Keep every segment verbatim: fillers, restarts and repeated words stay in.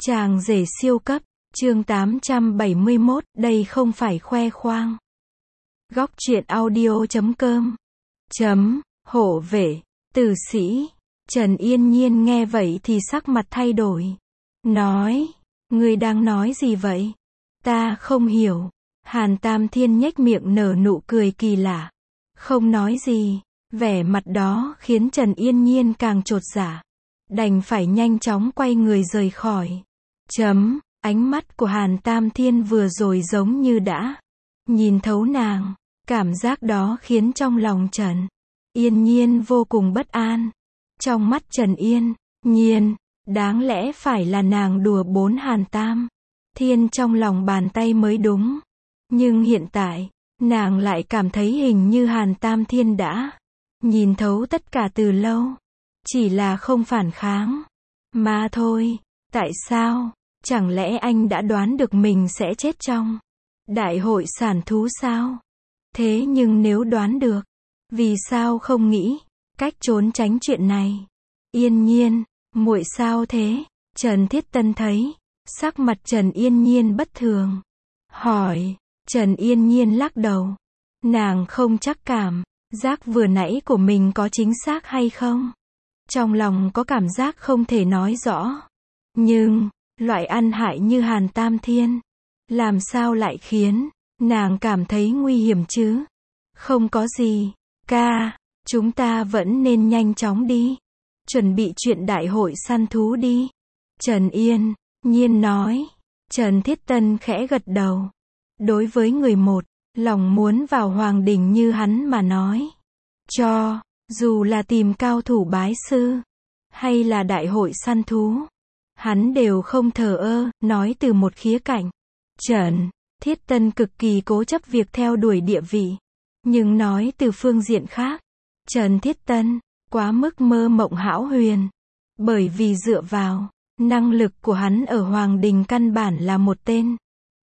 Chàng rể siêu cấp, chương tám trăm bảy mươi mốt, đây không phải khoe khoang. Góc truyện audio chấm com chấm, hộ vệ, tử sĩ. Trần Yên Nhiên nghe vậy thì sắc mặt thay đổi. Nói, ngươi đang nói gì vậy? Ta không hiểu. Hàn Tam Thiên nhếch miệng nở nụ cười kỳ lạ. Không nói gì, vẻ mặt đó khiến Trần Yên Nhiên càng chột dạ. Đành phải nhanh chóng quay người rời khỏi. Chấm, ánh mắt của Hàn Tam Thiên vừa rồi giống như đã nhìn thấu nàng. Cảm giác đó khiến trong lòng Trần Yên Nhiên vô cùng bất an. Trong mắt Trần Yên Nhiên, đáng lẽ phải là nàng đùa bốn Hàn Tam Thiên trong lòng bàn tay mới đúng. Nhưng hiện tại, nàng lại cảm thấy hình như Hàn Tam Thiên đã nhìn thấu tất cả từ lâu. Chỉ là không phản kháng mà thôi. Tại sao? Chẳng lẽ anh đã đoán được mình sẽ chết trong đại hội sản thú sao? Thế nhưng nếu đoán được, vì sao không nghĩ cách trốn tránh chuyện này? Yên Nhiên, muội sao thế? Trần Thiết Tân thấy sắc mặt Trần Yên Nhiên bất thường, hỏi. Trần Yên Nhiên lắc đầu. Nàng không chắc cảm giác vừa nãy của mình có chính xác hay không. Trong lòng có cảm giác không thể nói rõ. Nhưng, loại ăn hại như Hàn Tam Thiên, làm sao lại khiến nàng cảm thấy nguy hiểm chứ? Không có gì, ca, chúng ta vẫn nên nhanh chóng đi. Chuẩn bị chuyện đại hội săn thú đi. Trần Yên Nhiên nói. Trần Thiết Tân khẽ gật đầu. Đối với người một lòng muốn vào hoàng đình như hắn mà nói, cho dù là tìm cao thủ bái sư hay là đại hội săn thú, hắn đều không thờ ơ. Nói từ một khía cạnh, Trần Thiết Tân cực kỳ cố chấp việc theo đuổi địa vị. Nhưng nói từ phương diện khác, Trần Thiết Tân quá mức mơ mộng hão huyền. Bởi vì dựa vào năng lực của hắn ở hoàng đình căn bản là một tên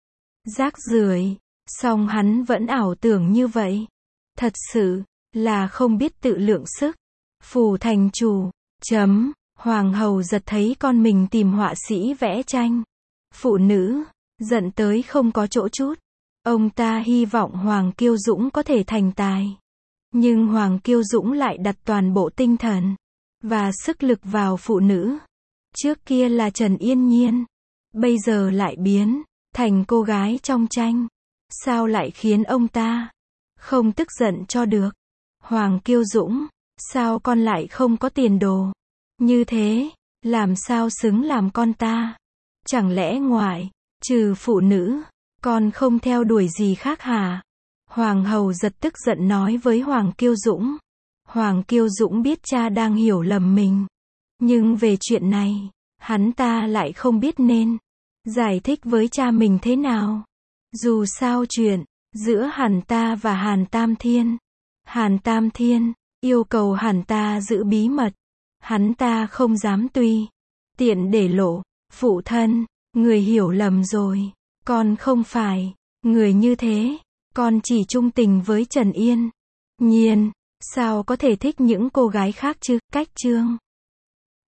rác rưởi. Song hắn vẫn ảo tưởng như vậy. Thật sự là không biết tự lượng sức. Phủ thành chủ. Chấm. Hoàng hậu giật thấy con mình tìm họa sĩ vẽ tranh phụ nữ, giận tới không có chỗ chút. Ông ta hy vọng Hoàng Kiêu Dũng có thể thành tài. Nhưng Hoàng Kiêu Dũng lại đặt toàn bộ tinh thần và sức lực vào phụ nữ. Trước kia là Trần Yên Nhiên, bây giờ lại biến thành cô gái trong tranh. Sao lại khiến ông ta không tức giận cho được? Hoàng Kiêu Dũng, sao con lại không có tiền đồ như thế? Làm sao xứng làm con ta? Chẳng lẽ ngoại trừ phụ nữ, con không theo đuổi gì khác hả? Hoàng hậu giật tức giận nói với Hoàng Kiêu Dũng. Hoàng Kiêu Dũng biết cha đang hiểu lầm mình. Nhưng về chuyện này, hắn ta lại không biết nên giải thích với cha mình thế nào. Dù sao chuyện giữa hắn ta và Hàn Tam Thiên, Hàn Tam Thiên yêu cầu hắn ta giữ bí mật. Hắn ta không dám tùy tiện để lộ. Phụ thân, người hiểu lầm rồi. Con không phải người như thế. Con chỉ trung tình với Trần Yên Nhiên. Sao có thể thích những cô gái khác chứ? Cách chương